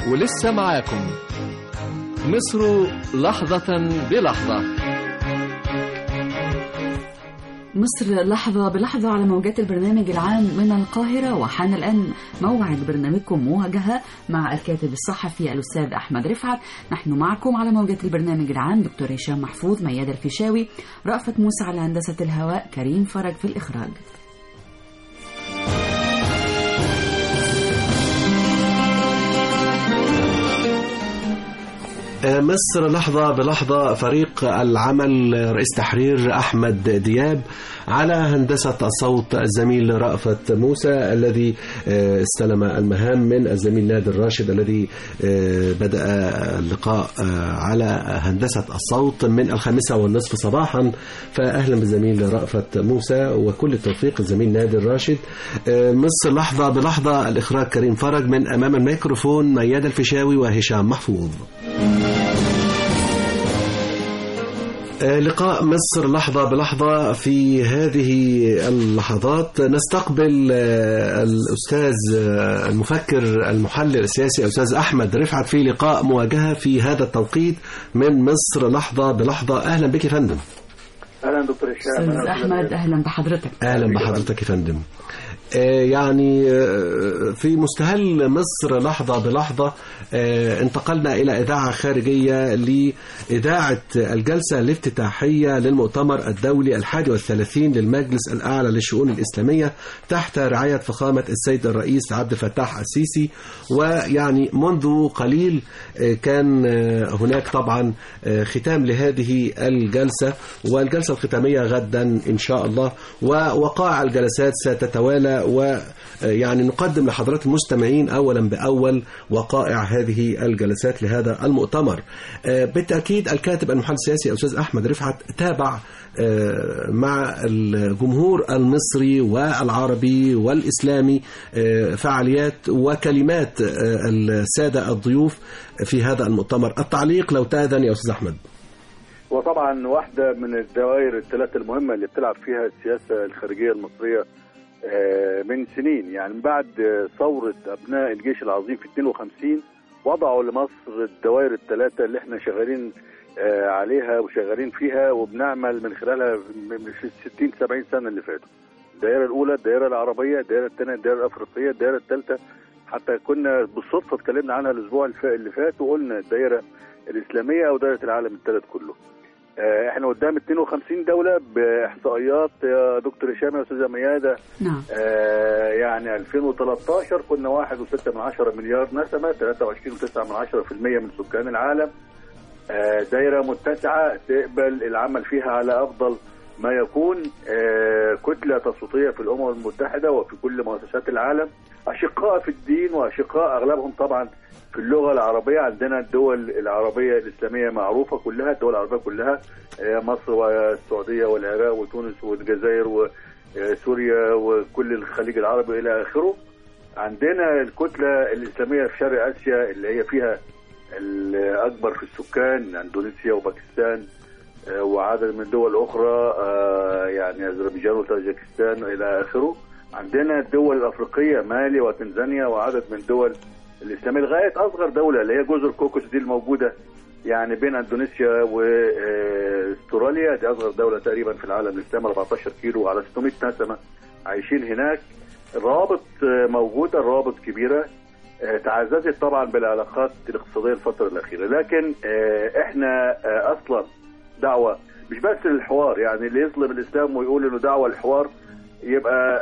ولسه معاكم مصر لحظة بلحظة. مصر لحظة بلحظة على موجات البرنامج العام من القاهرة. وحان الآن موعد برنامجكم مواجهة مع الكاتب الصحفي الأستاذ أحمد رفعت. نحن معكم على موجات البرنامج العام دكتور هشام محفوظ، ميادة الفيشاوي، رأفت موسى على هندسة الهواء، كريم فرج في الإخراج. مصر لحظة بلحظة. فريق العمل رئيس تحرير أحمد دياب، على هندسة الصوت الزميل رأفت موسى الذي استلم المهام من الزميل نادر راشد الذي بدأ اللقاء على هندسة الصوت من 5:30 صباحا. فأهلا بالزميل رأفت موسى وكل التوفيق الزميل نادر راشد. مصر لحظة بلحظة، الإخراج كريم فرج، من أمام الميكروفون ميادة الفيشاوي وهشام محفوظ. لقاء مصر لحظة بلحظة. في هذه اللحظات نستقبل الأستاذ المفكر المحلل السياسي الأستاذ أحمد رفعت في لقاء مواجهة في هذا التوقيت من مصر لحظة بلحظة. أهلا بك يا فندم. أهلا دكتور هشام. أستاذ أحمد أهلا بحضرتك. أهلا بحضرتك يا فندم. يعني في مستهل مصر لحظة بلحظة انتقلنا إلى إذاعة خارجية لإذاعة الجلسة الافتتاحية للمؤتمر الدولي 31 للمجلس الأعلى للشؤون الإسلامية تحت رعاية فخامة السيد الرئيس عبد الفتاح السيسي. ويعني منذ قليل كان هناك طبعا ختام لهذه الجلسة، والجلسة الختامية غدا إن شاء الله، ووقائع الجلسات ستتوالى، ويعني نقدم لحضرات المستمعين أولا بأول وقائع هذه الجلسات لهذا المؤتمر. بالتأكيد الكاتب المحلل السياسي أستاذ أحمد رفعت تابع مع الجمهور المصري والعربي والإسلامي فعاليات وكلمات السادة الضيوف في هذا المؤتمر. التعليق لو تأذن يا أستاذ أحمد. وطبعا واحدة من الدوائر الثلاثة المهمة اللي بتلعب فيها السياسة الخارجية المصرية من سنين، يعني بعد ثورة أبناء الجيش العظيم في 52 وضعوا لمصر الدوائر الثلاثة اللي احنا شغالين عليها وشغالين فيها وبنعمل من خلالها في 60-70 سنة اللي فاتوا. الدائرة الأولى الدائرة العربية، الدائرة الثانية الدائرة الأفريقية، الدائرة الثالثة حتى كنا بالصدفة اتكلمنا عنها الأسبوع اللي فات وقلنا الدائرة الإسلامية أو دائرة العالم الثالث كله. احنا قدام 52 دولة بإحصائيات يا دكتور هشام يا أستاذة ميادة. نعم. يعني 2013 كنا 1.6 مليار نسمة، 23.9% من سكان العالم. دائرة متسعة تقبل العمل فيها على أفضل ما يكون، كتلة تصويتية في الأمم المتحدة وفي كل مؤسسات العالم، أشقاء في الدين وأشقاء أغلبهم طبعا في اللغة العربية. عندنا الدول العربية الإسلامية معروفة كلها، الدول العربية كلها، مصر والسعودية والعراق وتونس والجزائر وسوريا وكل الخليج العربي إلى آخره. عندنا الكتلة الإسلامية في شرق آسيا اللي هي فيها الأكبر في السكان، اندونيسيا وباكستان وعدد من الدول الأخرى، يعني أذربيجان وطاجيكستان إلى آخره. عندنا الدول الأفريقية مالي وتنزانيا وعدد من الدول الإسلامية لغاية أصغر دولة اللي هي جزر كوكوس دي الموجودة يعني بين اندونيسيا واستراليا، دي أصغر دولة تقريبا في العالم الإسلامي، 14 كيلو على 600 نسمة عايشين هناك. الروابط موجودة، الروابط كبيرة، تعززت طبعا بالعلاقات الاقتصادية الفترة الأخيرة. لكن احنا أصلا دعوة مش بس للحوار، يعني اللي يظلم الإسلام ويقول إنه دعوة للحوار يبقى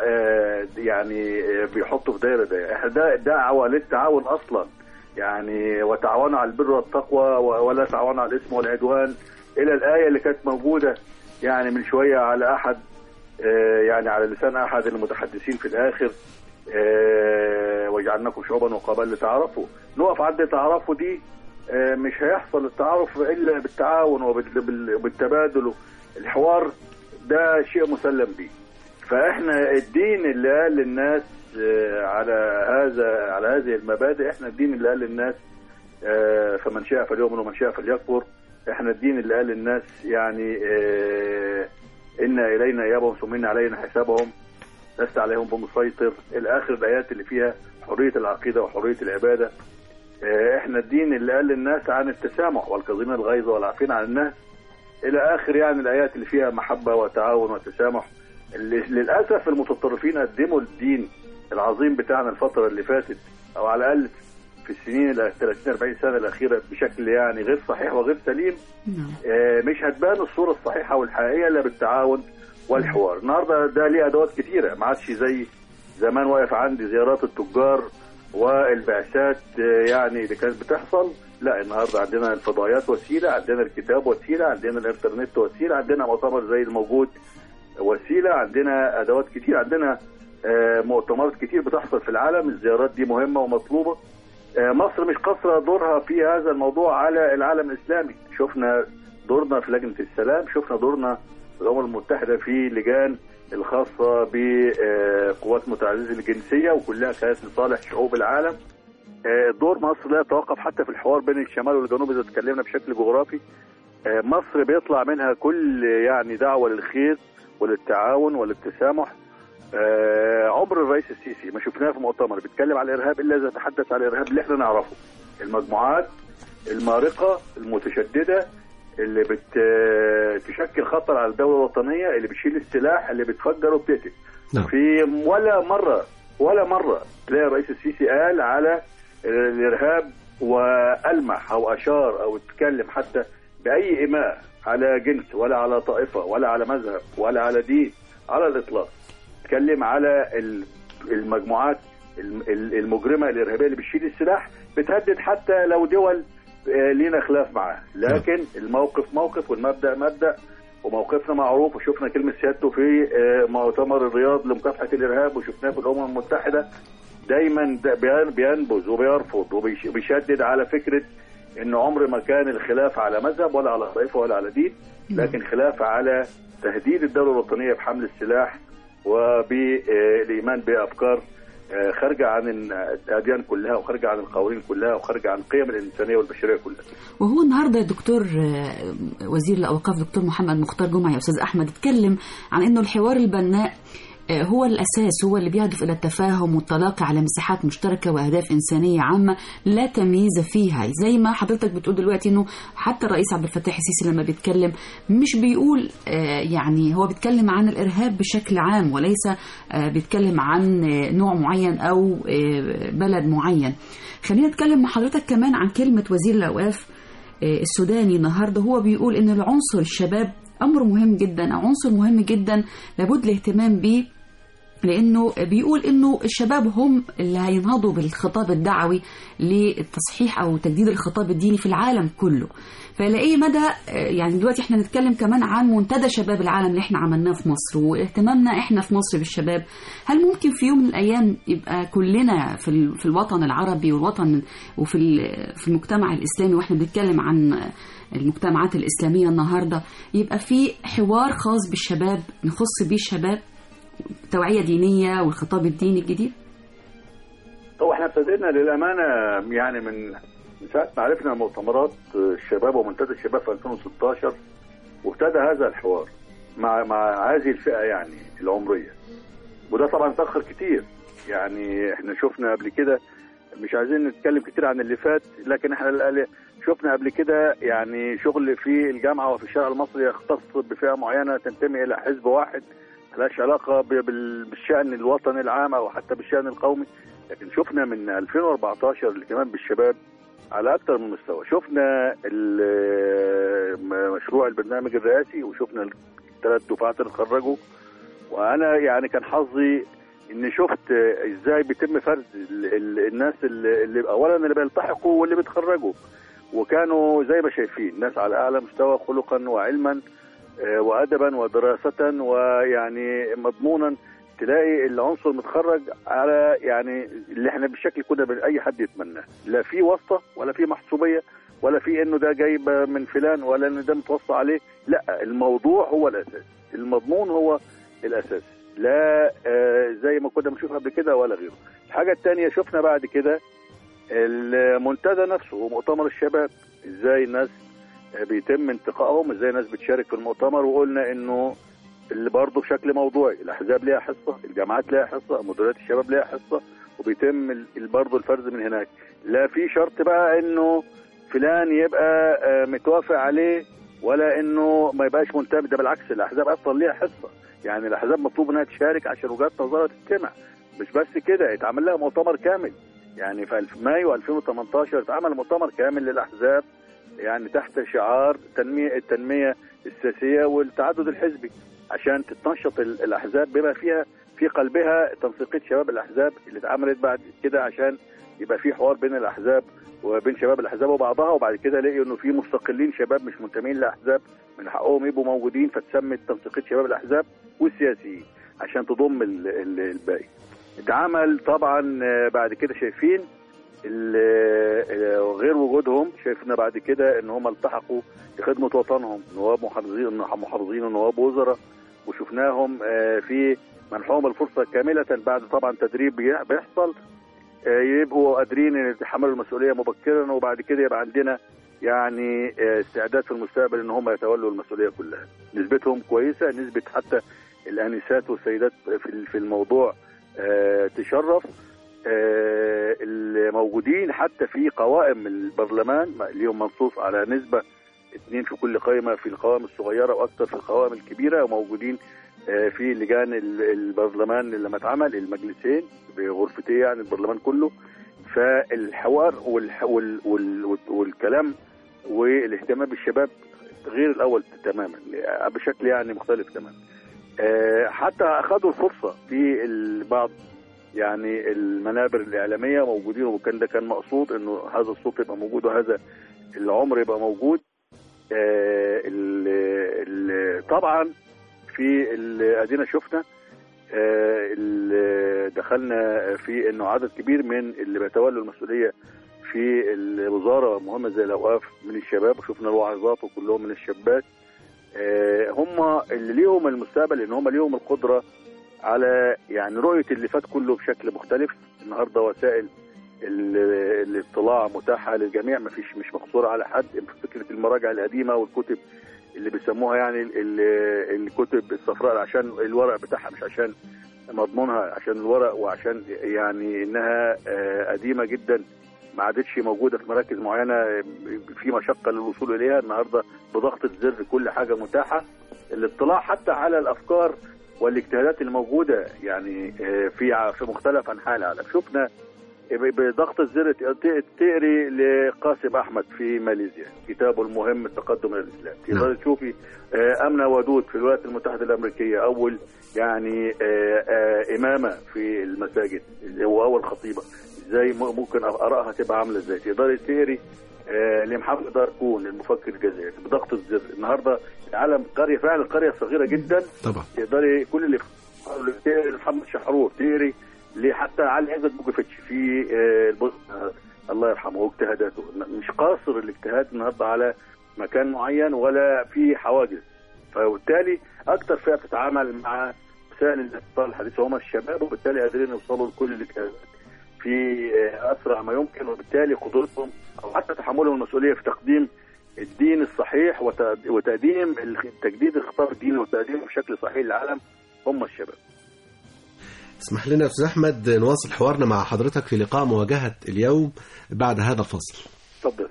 يعني بيحطوا في دايرة ده. احنا دعوة للتعاون أصلا، يعني وتعاونوا على البر والتقوى ولا تعاونوا على الإثم والعدوان، إلى الآية اللي كانت موجودة يعني من شوية على أحد يعني على لسان أحد المتحدثين في الآخر، وجعلناكم شعوبا وقبائل لتعارفوا. نقف عند تعارفوا دي، مش هيحصل التعارف إلا بالتعاون وبالتبادل. الحوار ده شيء مسلم به. فإحنا الدين اللي قال للناس على هذه المبادئ، إحنا الدين اللي قال للناس فمن شاء فليؤمن ومن شاء فليكفر. إحنا الدين اللي قال للناس يعني إن إلينا إيابهم ثم إن علينا حسابهم لست عليهم بمسيطر، إلى آخر الآيات اللي فيها حرية العقيدة وحرية العبادة. احنا الدين اللي قال للناس عن التسامح والكاظمين الغيظ والعافين عن الناس الى اخر يعني الايات اللي فيها محبه وتعاون وتسامح. للاسف المتطرفين قدموا الدين العظيم بتاعنا الفتره اللي فاتت، او على الاقل في السنين 30 40 سنه الاخيره بشكل يعني غير صحيح وغير سليم. مش هتبان الصوره الصحيحه والحقيقيه الا بالتعاون والحوار. النهارده ده ليه ادوات كتيره، ما عادش زي زمان واقف عندي زيارات التجار والبعثات يعني اللي كانت بتحصل. لا، النهارده عندنا الفضائيات وسيله، عندنا الكتاب وسيله، عندنا الانترنت وسيله، عندنا مؤتمر زي الموجود وسيله، عندنا ادوات كتير، عندنا مؤتمرات كتير بتحصل في العالم. الزيارات دي مهمه ومطلوبه. مصر مش قاصره دورها في هذا الموضوع على العالم الاسلامي. شفنا دورنا في لجنه السلام، شفنا دورنا في الامم المتحده في لجان الخاصه بقوات متعززه الجنسيه، وكلها كانت لصالح شعوب العالم. دور مصر لا يتوقف حتى في الحوار بين الشمال والجنوب اذا تكلمنا بشكل جغرافي. مصر بيطلع منها كل يعني دعوه للخير وللتعاون وللتسامح. عمر الرئيس السيسي ما شفناه في مؤتمر بيتكلم على الارهاب الا اذا تحدث على الارهاب اللي احنا نعرفه، المجموعات المارقه المتشدده اللي بتشكل خطر على الدوله الوطنيه، اللي بتشيل السلاح، اللي بتفجر وبتقتل. في ولا مره تلاقي الرئيس السيسي قال على الارهاب وألمح او اشار او اتكلم حتى باي ايماء على جنس ولا على طائفه ولا على مذهب ولا على دين على الاطلاق. اتكلم على المجموعات المجرمه الارهابيه اللي بتشيل السلاح، بتهدد حتى لو دول لينا خلاف معاه، لكن الموقف موقف والمبدا مبدا، وموقفنا معروف. وشفنا كلمه سيادته في مؤتمر الرياض لمكافحه الارهاب، وشفناه في الامم المتحده دايما بينبذ وبيرفض وبيشدد على فكره انه عمر ما كان الخلاف على مذهب ولا على طائفه ولا على دين، لكن خلاف على تهديد الدوله الوطنيه بحمل السلاح وبالايمان بافكار خارجه عن الاديان كلها، وخارجه عن القوانين كلها، وخارجه عن القيم الانسانيه والبشريه كلها. وهو النهارده الدكتور وزير الاوقاف دكتور محمد مختار جمعه يا استاذ احمد اتكلم عن انه الحوار البناء هو الأساس، هو اللي بيهدف إلى التفاهم والتلاقي على مساحات مشتركة وأهداف إنسانية عامة لا تمييز فيها. زي ما حضرتك بتقول دلوقتي إنه حتى الرئيس عبد الفتاح السيسي لما بيتكلم مش بيقول يعني هو بيتكلم عن الإرهاب بشكل عام، وليس بيتكلم عن نوع معين أو بلد معين. خلينا نتكلم مع حضرتك كمان عن كلمة وزير الأوقاف السوداني النهاردة. هو بيقول إن العنصر الشباب أمر مهم جدا، عنصر مهم جدا لابد الاهتمام به، لأنه بيقول إنه الشباب هم اللي هينهضوا بالخطاب الدعوي للتصحيح أو تجديد الخطاب الديني في العالم كله. فلأي مدى يعني دلوقتي احنا نتكلم كمان عن منتدى شباب العالم اللي احنا عملناه في مصر واهتمامنا احنا في مصر بالشباب. هل ممكن في يوم من الأيام يبقى كلنا في الوطن العربي والوطن وفي المجتمع الإسلامي، واحنا بنتكلم عن المجتمعات الإسلامية النهاردة، يبقى في حوار خاص بالشباب نخص بيه الشباب، توعية دينية والخطاب الديني الجديد؟ هو احنا ابتدينا للأمانة يعني من ساعة ما عرفنا مؤتمرات الشباب ومنتدى الشباب في 2016، وابتدى هذا الحوار مع هذه الفئة يعني العمرية، وده طبعا تأخر كتير. يعني احنا شفنا قبل كده، مش عايزين نتكلم كتير عن اللي فات، لكن احنا شفنا قبل كده يعني شغل في الجامعة وفي الشارع المصري يختص بفئة معينة تنتمي إلى حزب واحد ملهاش علاقة بالشأن الوطني العام أو حتى بالشأن القومي. لكن شفنا من 2014 الاهتمام بالشباب على أكثر من مستوى. شفنا مشروع البرنامج الرئاسي، وشفنا الثلاث دفعات اللي اتخرجوا. وأنا يعني كان حظي إني شفت إزاي بيتم فرز الناس اللي أولا اللي بيلتحقوا واللي بيتخرجوا، وكانوا زي ما شايفين ناس على أعلى مستوى خلقا وعلما وأدبا ودراسة ويعني مضمونا. تلاقي العنصر متخرج على يعني اللي احنا بالشكل كنا اي حد يتمناه، لا في واسطه ولا في محسوبيه ولا في انه ده جايب من فلان ولا انه ده متوصى عليه. لا، الموضوع هو الاساس، المضمون هو الاساس، لا زي ما كنا بنشوف قبل كده ولا غيره. الحاجه الثانيه شفنا بعد كده المنتدى نفسه ومؤتمر الشباب، ازاي الناس بيتم انتقائهم، ازاي الناس بتشارك في المؤتمر. وقلنا انه اللي برضه بشكل موضوعي الاحزاب ليها حصه، الجامعات ليها حصه، مديريات الشباب ليها حصه، وبيتم برضه الفرز من هناك. لا في شرط بقى انه فلان يبقى متوافق عليه ولا انه ما يبقاش منتمي، ده بالعكس الاحزاب اصلا ليها حصه، يعني الاحزاب مطلوب انها تشارك عشان وجهات نظرها تجتمع. مش بس كده، اتعمل لها مؤتمر كامل، يعني في مايو 2018 اتعمل مؤتمر كامل للاحزاب، يعني تحت شعار التنميه السياسيه والتعدد الحزبي، عشان تتنشط الاحزاب بما فيها في قلبها تنسيقيه شباب الاحزاب اللي اتعملت بعد كده، عشان يبقى في حوار بين الاحزاب وبين شباب الاحزاب وبعضها. وبعد كده لقيوا انه في مستقلين شباب مش منتمين لاحزاب من حقهم يبقوا موجودين، فتسمت تنسيقيه شباب الاحزاب والسياسيين عشان تضم الباقي. اتعمل طبعا بعد كده شايفين غير وجودهم، شايفنا بعد كده ان هم التحقوا بخدمه وطنهم، نواب محافظين ونواب وزراء، وشفناهم في منحهم الفرصه كامله بعد طبعا تدريب بيحصل، يبقوا قادرين ان يتحملوا المسؤوليه مبكرا، وبعد كده يبقى عندنا يعني استعداد في المستقبل ان هم يتولوا المسؤوليه كلها. نسبتهم كويسه، نسبه حتى الانسات والسيدات في الموضوع تشرف. الموجودين حتى في قوائم البرلمان ليهم منصوص على نسبه 2 في كل قائمه في القوائم الصغيره واكثر في القوائم الكبيره، وموجودين في لجان البرلمان لما اتعمل المجلسين بغرفتين يعني البرلمان كله. فالحوار والكلام والاهتمام بالشباب غير الاول تماما، بشكل يعني مختلف تماما. حتى اخذوا الفرصه في بعض يعني المنابر الاعلاميه موجودين، وكان ده كان مقصود انه هذا الصوت يبقى موجود وهذا العمر يبقى موجود. طبعا في ادينا شفنا دخلنا في انه عدد كبير من اللي بيتولوا المسؤوليه في الوزاره مهمه زي الاوقاف من الشباب، وشفنا الواعظات وكلهم من الشابات. هم اللي ليهم المستقبل، ان هم ليهم القدره على يعني رؤيه اللي فات كله بشكل مختلف. النهارده وسائل الاطلاع متاحه للجميع، مش مقصوره على حد. فكره المراجع القديمه والكتب اللي بيسموها يعني الكتب الصفراء عشان الورق بتاعها، مش عشان مضمونها، عشان الورق وعشان يعني انها قديمه جدا ما عادتش موجوده في مراكز معينه في مشقه للوصول اليها. النهارده بضغطه زر كل حاجه متاحه، الاطلاع حتى على الافكار والاجتهادات الموجوده يعني في مختلف انحاء العالم. شفنا بضغط الزر تقري لقاسم احمد في ماليزيا كتابه المهم التقدم الى الاسلام، تقدر تشوفي امنه ودود في الولايات المتحده الامريكيه اول يعني امامه في المساجد واول خطيبه، ازاي ممكن ارائها تبقى عامله ازاي. تقدري تقري لمحمد داركون المفكر الجزائري بضغط الزر. النهارده العالم قريه فعلا قريه صغيره جدا طبعا. تقدري كل اللي تقري محمد شحرور، تقري حتى علي عزت بوجوفيتش في الله يرحمه واجتهاداته. مش قاصر الاجتهاد النهارده على مكان معين ولا في حواجز، فبالتالي اكثر فئه بتتعامل مع وسائل الاتصال الحديثه هم الشباب، وبالتالي قادرين يوصلوا لكل الاجتهادات في اسرع ما يمكن، وبالتالي قدرتهم او حتى تحملهم المسؤوليه في تقديم الدين الصحيح وتقديم تجديد الخطاب الديني وتقديمه بشكل صحيح للعالم هم الشباب. اسمح لنا أستاذ أحمد نواصل حوارنا مع حضرتك في لقاء مواجهة اليوم بعد هذا الفصل. تفضل.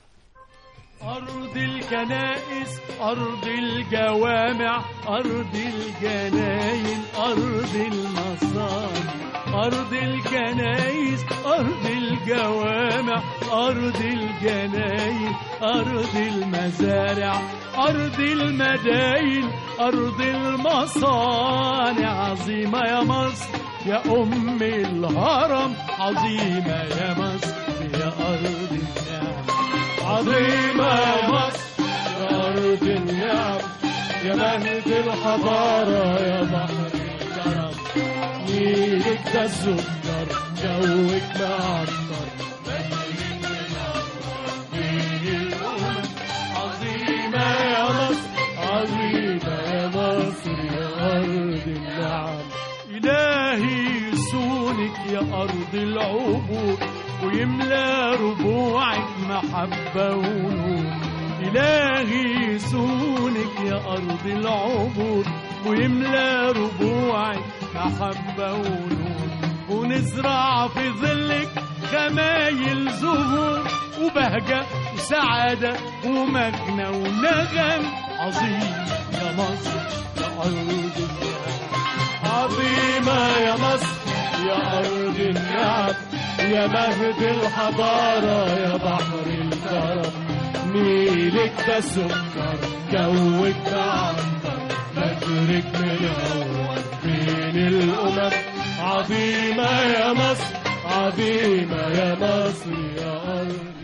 أرض الكنائس، أرض الجوامع، أرض الجناين، أرض المصانع. أرض الكنائس، أرض الجوامع، أرض الجناين، أرض المزارع، أرض المداين، أرض المصانع. عظيمة يا مصر يا أم الهرم، عظيمة يا مصر يا أرض النعم. عظيمة يا مصر يا أرض النعم، يا مهد الحضارة يا بحر الكرم. نيلك ده السكر، جوك معطر، مهدك منور بين الأمم. عظيمة يا مصر، عظيمة يا مصر يا أرض النعم. إلهي يسونك يا أرض العبور، ويملى ربوعك محبة ونور. إلهي يسونك يا أرض العبور، ويملى ربوعك محبة ونور. ونزرع في ظلك خمايل زهور وبهجة وسعادة ومجنى ونغم عظيم يا مصر يا أرض النعم. عظيمة يا مصر يا أرض النعم، يا مهد الحضارة يا بحر الكرم. نيلك ده سكر، جوك ده عنبر، فجرك منور بين الأمم. عظيمة يا مصر، عظيمة يا مصر يا أرض.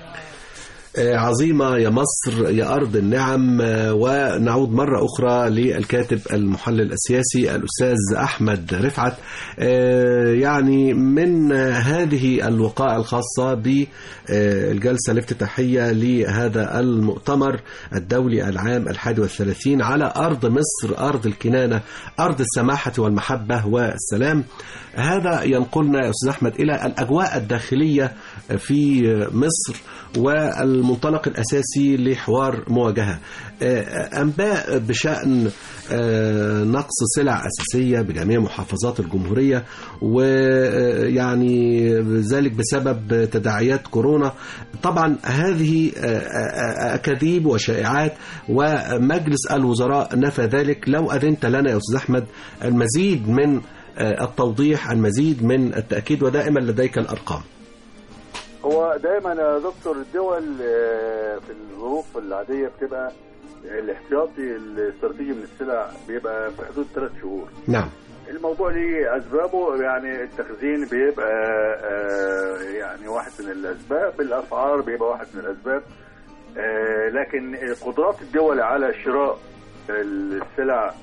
عظيمة يا مصر يا أرض النعم. ونعود مرة أخرى للكاتب المحلل السياسي الأستاذ أحمد رفعت. يعني من هذه الوقائع الخاصة بالجلسة الافتتاحية لهذا المؤتمر الدولي العام 31 على أرض مصر، أرض الكنانة، أرض السماحة والمحبة والسلام. هذا ينقلنا يا أستاذ أحمد إلى الأجواء الداخلية في مصر والمنطلق الأساسي لحوار مواجهة. أنباء بشأن نقص سلع أساسية بجميع محافظات الجمهورية، ويعني ذلك بسبب تداعيات كورونا. طبعا هذه أكاذيب وشائعات، ومجلس الوزراء نفى ذلك. لو أذنت لنا يا أستاذ أحمد المزيد من التوضيح، المزيد من التأكيد، ودائما لديك الأرقام. هو دايما يا دكتور الدول في الظروف العادية بتبقى الاحتياطي الاستراتيجي من السلع بيبقى في حدود 3 شهور. نعم. الموضوع ليه أسبابه، يعني التخزين بيبقى يعني واحد من الأسباب، الأسعار بيبقى واحد من الأسباب، لكن قدرات الدول على شراء السلع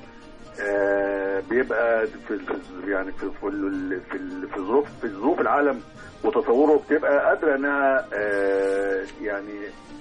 بيبقى يعني في ظروف العالم وتطوره بتبقى قادرة انها يعني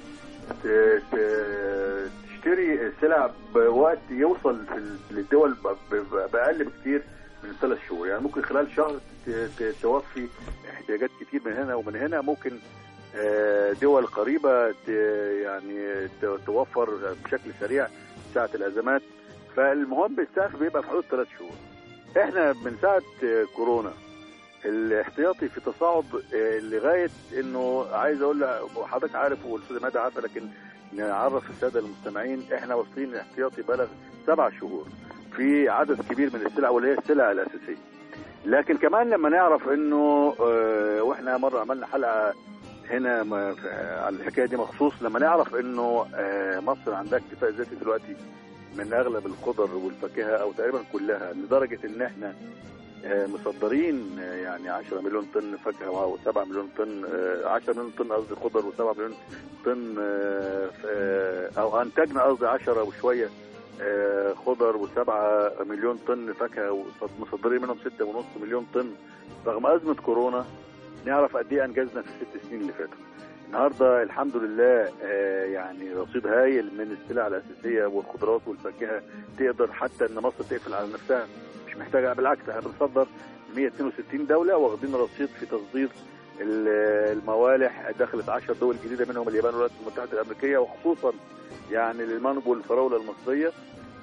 تشتري السلع بوقت يوصل في الدول بأقل بكتير من 3 شهور. يعني ممكن خلال شهر توفي احتياجات كتير من هنا ومن هنا. ممكن دول قريبة يعني توفر بشكل سريع ساعة الأزمات. فالمهم السقف بيبقى في حدود 3 شهور. احنا من ساعة كورونا الاحتياطي في تصاعد لغاية انه عايز اقول حضرتك عارف والاستاذ مادة عارفة، لكن نعرف السادة المستمعين احنا واصلين الاحتياطي بلغ 7 شهور في عدد كبير من السلع واللي هي السلع الأساسية. لكن كمان لما نعرف انه واحنا مرة عملنا حلقة هنا على الحكاية دي مخصوص، لما نعرف انه مصر عندها اكتفاء ذاتي دلوقتي من اغلب الخضر والفاكهة او تقريبا كلها، لدرجة ان احنا مصدرين يعني 10 مليون طن فاكهة و7 مليون طن 10 مليون طن قصدي خضر و7 مليون طن او انتجنا قصدي 10 وشوية خضر و7 مليون طن فاكهة ومصدرين منهم 6.5 مليون طن رغم أزمة كورونا. نعرف قد ايه انجزنا في ال6 سنين اللي فاتوا. النهارده الحمد لله يعني رصيد هايل من السلع الأساسية والخضروات والفاكهة تقدر حتى ان مصر تقفل على نفسها، مش محتاجة. بالعكس احنا بنصدر 162 دولة واخدين رصيد في تصدير الموالح. دخلت 10 دول جديدة منهم اليابان والولايات المتحدة الأمريكية، وخصوصا يعني للمانجو والفراولة المصرية.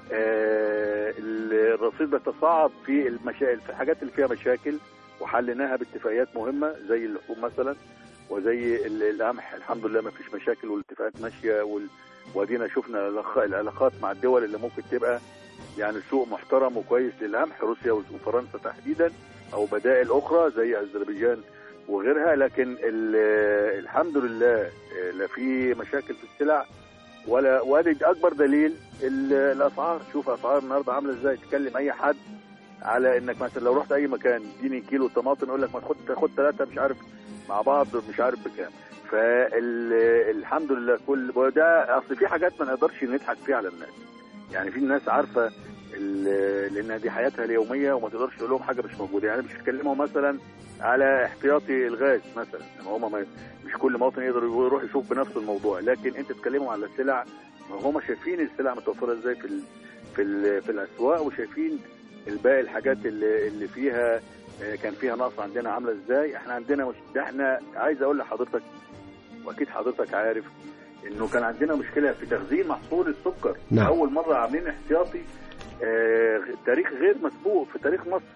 الرصيد بيتصاعد في المشاكل، في الحاجات اللي فيها مشاكل وحليناها باتفاقيات مهمة زي اللحوم مثلا وزي القمح. الحمد لله ما فيش مشاكل والاتفاقات ماشية، وادينا شفنا العلاقات مع الدول اللي ممكن تبقى يعني سوق محترم وكويس للقمح، روسيا وفرنسا تحديدا، او بدائل اخرى زي اذربيجان وغيرها. لكن الحمد لله لا في مشاكل في السلع ولا. وادي اكبر دليل الاسعار. شوف اسعار النهارده عامله ازاي. تكلم اي حد على انك مثلا لو رحت اي مكان اديني كيلو طماطم يقول لك ما تاخد 3 مش عارف مع بعض مش عارف بكام. فالحمد لله كل ده اصل في حاجات ما نقدرش نضحك فيها على الناس. يعني في ناس عارفه لان دي حياتها اليوميه وما تقدرش تقول لهم حاجه مش موجوده. يعني مش بتكلمهم مثلا على احتياطي الغاز مثلا، هم مش كل مواطن يقدر يروح يشوف بنفسه الموضوع، لكن انت تكلمهم على السلع. هم شايفين السلع متوفره ازاي في الاسواق، وشايفين الباقي الحاجات اللي فيها كان فيها نقص عندنا عامله ازاي. احنا عندنا مش ده. احنا عايز اقول لحضرتك واكيد حضرتك عارف انه كان عندنا مشكله في تخزين محصول السكر. نعم. اول مره عاملين احتياطي تاريخ غير مسبوق في تاريخ مصر.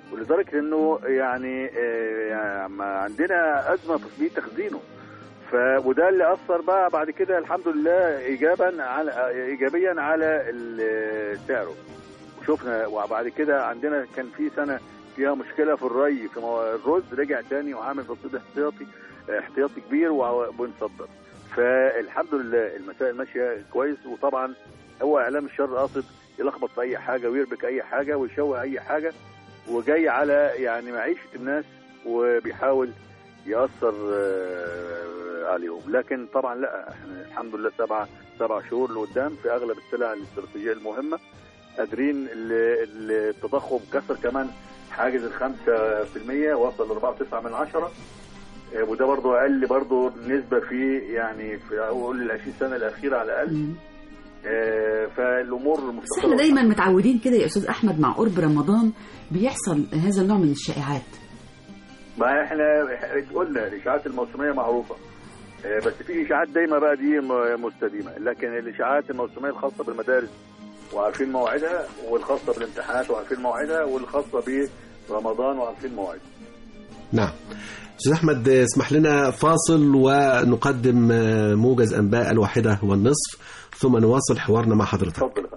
ولدرجه انه يعني عندنا ازمه في تخزينه. وده اللي اثر بقى بعد كده الحمد لله ايجابيا على سعره. وشفنا وبعد كده عندنا كان في سنه فيها مشكله في الري، في الرز رجع تاني وعامل رصيد احتياطي كبير وبنصدر. فالحمد لله المسائل ماشيه كويس. وطبعا هو اعلام الشر قاصد يلخبط في اي حاجه ويربك اي حاجه ويشوه اي حاجه، وجاي على يعني معيشه الناس وبيحاول يأثر عليهم. لكن طبعا لا، احنا الحمد لله سبع شهور لقدام في اغلب السلع الاستراتيجيه المهمه قادرين. التضخم كسر كمان حاجز 5%، وصل ل 4.9%، وده برضو اقل برضو نسبه في يعني في اقول ال 20 سنه الاخيره على الاقل. فالامور بس احنا دايما متعودين كده يا استاذ احمد مع قرب رمضان بيحصل هذا النوع من الشائعات. ما احنا قلنا الاشاعات الموسميه معروفه، بس في اشاعات دايما بقى دي مستديمه، لكن الاشاعات الموسميه الخاصه بالمدارس وعارفين موعدها، والخاصه بالامتحانات وعارفين موعدها، والخاصه برمضان وعارفين موعدها. نعم. أستاذ أحمد اسمح لنا فاصل ونقدم موجز أنباء 1:30 ثم نواصل حوارنا مع حضرتك. تفضل.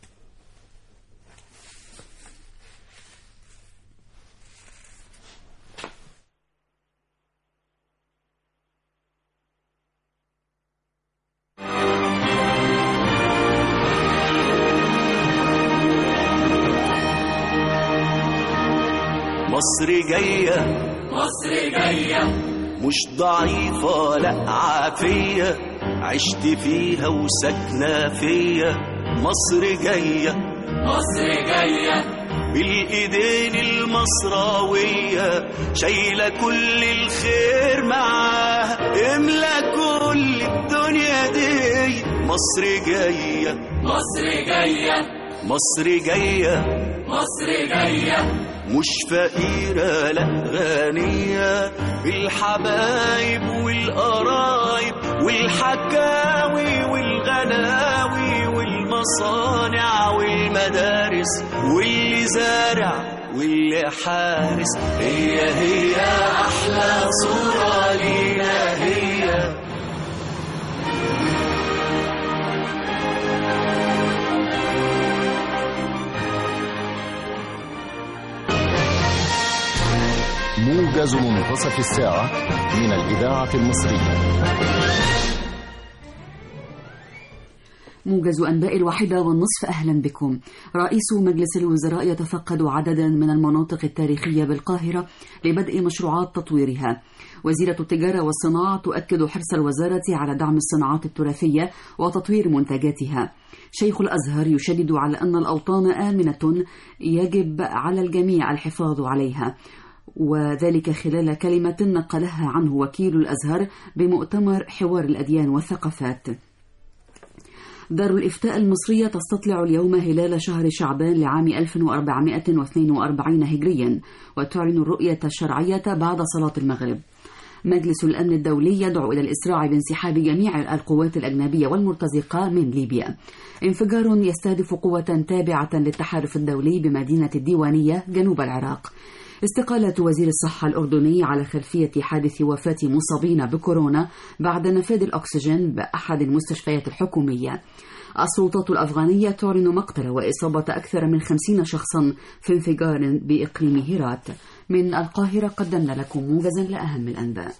مصر جاية مصر جاية مش ضعيفة لا عافية، عشت فيها وسكنة فيا. مصر جاية مصر جاية بالإيدين المصراوية، شايلة كل الخير معاها، املى كل الدنيا دي. مصر جاية مصر جاية مصر جاية مصر جاية مش فقيرة لا غنية، بالحبايب والقرايب والحكاوي والغناوي والمصانع والمدارس، واللي زارع واللي حارس. هي أحلى صورة لينا هي. موجز منتصف الساعة من الإذاعة المصرية. موجز أنباء 1:30. أهلا بكم. رئيس مجلس الوزراء يتفقد عددا من المناطق التاريخية بالقاهرة لبدء مشروعات تطويرها. وزيرة التجارة والصناعة تؤكد حرص الوزارة على دعم الصناعات التراثية وتطوير منتجاتها. شيخ الأزهر يشدد على أن الأوطان آمنة يجب على الجميع الحفاظ عليها، وذلك خلال كلمة نقلها عنه وكيل الأزهر بمؤتمر حوار الأديان والثقافات. دار الإفتاء المصرية تستطلع اليوم هلال شهر شعبان لعام 1442 هجريا، وتعلن الرؤية الشرعية بعد صلاة المغرب. مجلس الأمن الدولي يدعو إلى الإسراع بانسحاب جميع القوات الأجنبية والمرتزقة من ليبيا. انفجار يستهدف قوة تابعة للتحالف الدولي بمدينة الديوانية جنوب العراق. استقالة وزير الصحة الأردني على خلفية حادث وفاة مصابين بكورونا بعد نفاذ الأكسجين بأحد المستشفيات الحكومية. السلطات الأفغانية تعلن مقتل وإصابة أكثر من 50 شخصا في انفجار بإقليم هيرات. من القاهرة قدمنا لكم موجزا لأهم الأنباء.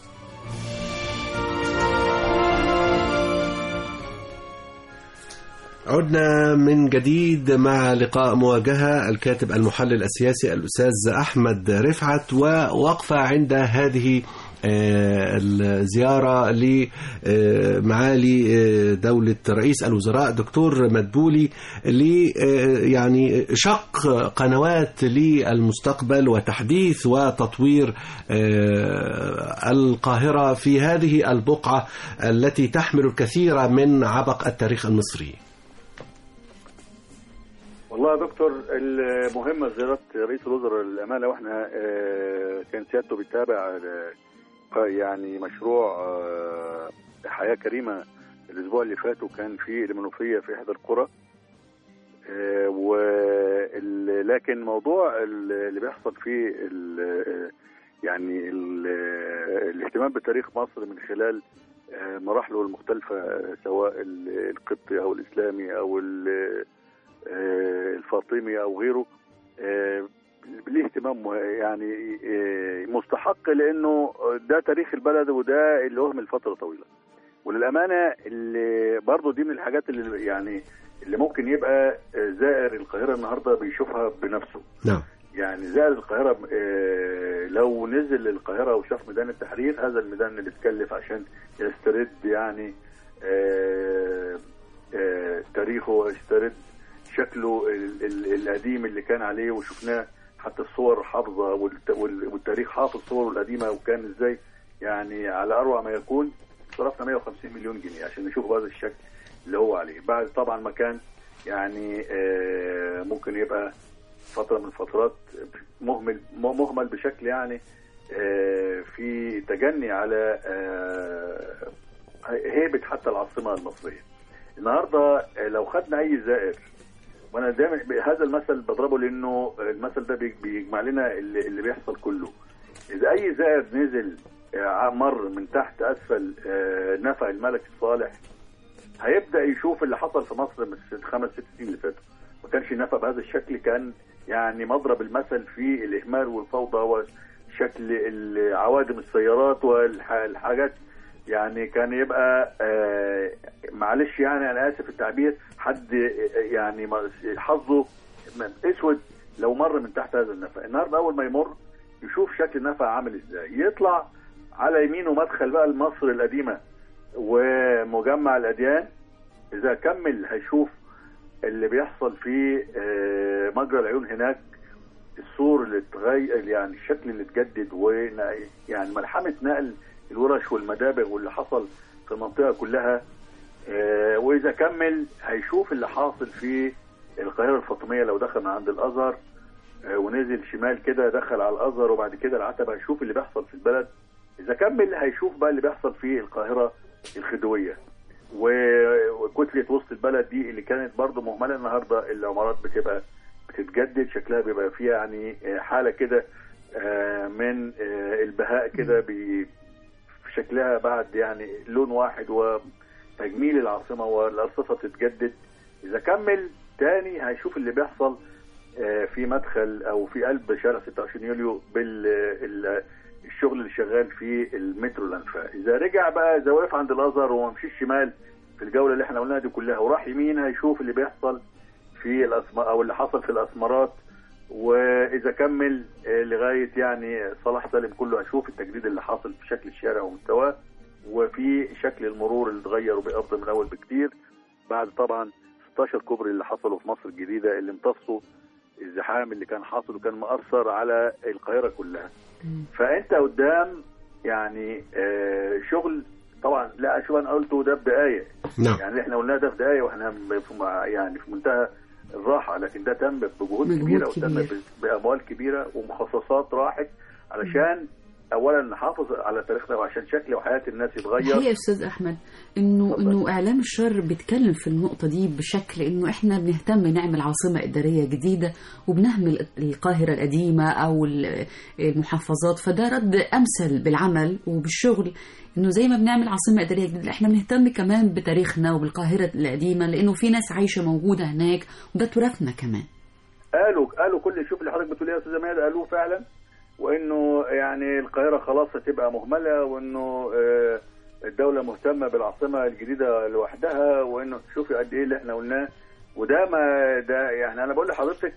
عدنا من جديد مع لقاء مواجهة الكاتب المحلل السياسي الأستاذ أحمد رفعت، ووقفة عند هذه الزيارة لمعالي دولة رئيس الوزراء دكتور مدبولي يعني شق قنوات للمستقبل وتحديث وتطوير القاهرة في هذه البقعة التي تحمل الكثير من عبق التاريخ المصري. والله يا دكتور المهمة زيارة رئيس الوزراء للأمانة، واحنا كان سيادته بيتابع يعني مشروع حياة كريمة الأسبوع اللي فات، وكان في المنوفية في إحدى القرى. لكن موضوع اللي بيحصل فيه يعني الاهتمام بتاريخ مصر من خلال مراحله المختلفة، سواء القبطي أو الإسلامي أو الفاطمي أو غيره، ليه اهتمام يعني مستحق، لأنه ده تاريخ البلد وده اللي أهمل فترة طويلة. وللأمانة اللي برضو دي من الحاجات اللي يعني اللي ممكن يبقى زائر القاهرة النهاردة بيشوفها بنفسه. نعم. يعني زائر القاهرة لو نزل القاهرة وشاف ميدان التحرير، هذا الميدان اللي بيتكلف عشان يسترد يعني تاريخه ويسترد شكله القديم اللي كان عليه، وشفناه حتى الصور حافظة والتاريخ حافظ صوره القديمة وكان ازاي يعني على أروع ما يكون. صرفنا 150 مليون جنيه عشان نشوف هذا الشكل اللي هو عليه، بعد طبعا ما كان يعني ممكن يبقى فترة من فترات مهمل بشكل يعني في تجني على هيبة حتى العاصمة المصرية. النهاردة لو خدنا أي زائر، وأنا دايما هذا المثل بضربه لأنه المثل ده بيجمع لنا اللي بيحصل كله. إذا أي زائر نزل مر من تحت أسفل نفق الملك الصالح، هيبدأ يشوف اللي حصل في مصر من 5-6 سنين اللي فاتوا. ما كانش نفق بهذا الشكل، كان يعني مضرب المثل في الإهمال والفوضى وشكل عوادم السيارات والحاجات. يعني كان يبقى معلش يعني أنا آسف التعبير، حد يعني حظه اسود لو مر من تحت هذا النفق. النهارده أول ما يمر يشوف شكل النفق عامل ازاي، يطلع على يمينه مدخل بقى لمصر القديمة ومجمع الأديان. إذا كمل هيشوف اللي بيحصل في مجرى العيون هناك، السور اللي اتغير يعني الشكل اللي اتجدد، ويعني ملحمة نقل الورش والمدابغ واللي حصل في المنطقة كلها. وإذا كمل هيشوف اللي حاصل في القاهرة الفاطمية، لو دخل من عند الأزهر ونزل شمال كده دخل على الأزهر وبعد كده العتبة، هيشوف اللي بيحصل في البلد. إذا كمل هيشوف بقى اللي بيحصل في القاهرة الخديوية وكتلة وسط البلد دي اللي كانت برضو مهملة. النهاردة العمارات بتتجدد، شكلها بيبقى فيها يعني حالة كده من البهاء كده في شكلها بعد يعني لون واحد وتجميل العاصمة والأرصفة بتتجدد. إذا كمل تاني هيشوف اللي بيحصل في مدخل أو في قلب شارع 26 يوليو الشغل اللي شغال في المترو الأنفاق. إذا رجع بقى إذا وقف عند الأزهر وما مشيش شمال في الجولة اللي احنا قلناها دي كلها وراح يمين، هيشوف اللي بيحصل في أو اللي حصل في الأسمرات. وإذا كمل لغاية يعني صلاح سالم كله هيشوف التجديد اللي حاصل في شكل الشارع ومستواه، وفي شكل المرور اللي اتغير وبأفضل من الأول بكتير بعد طبعا 16 كوبري اللي حصلوا في مصر الجديدة اللي امتصوا الزحام اللي كان حاصل وكان مأثر على القاهرة كلها. فأنت قدام يعني شغل طبعا. لا شو أنا قلته ده بدقايق، يعني احنا قلنا ده في دقايق واحنا يعني في منتهى الراحة، لكن ده تم بجهود كبيرة وتم بأموال كبيرة ومخصصات راحت علشان اولا نحافظ على تاريخنا وعشان شكل وحياه الناس يتغير. الحقيقه يا استاذ احمد انه اعلام الشر بيتكلم في النقطه دي بشكل انه احنا بنهتم نعمل عاصمه اداريه جديده وبنهمل القاهره القديمه او المحافظات، فده رد امثل بالعمل وبالشغل انه زي ما بنعمل عاصمه اداريه جديده احنا بنهتم كمان بتاريخنا وبالقاهره القديمه، لانه في ناس عايشه موجوده هناك وده تراثنا كمان. قالوا كل شوف اللي حضرتك بتقوليه يا استاذ ماهر قالوه فعلا، وانه يعني القاهره خلاص هتبقى مهمله، وانه الدوله مهتمه بالعاصمه الجديده لوحدها، وانه شوفي قد ايه اللي احنا قلناه. وده ما ده يعني انا بقول لحضرتك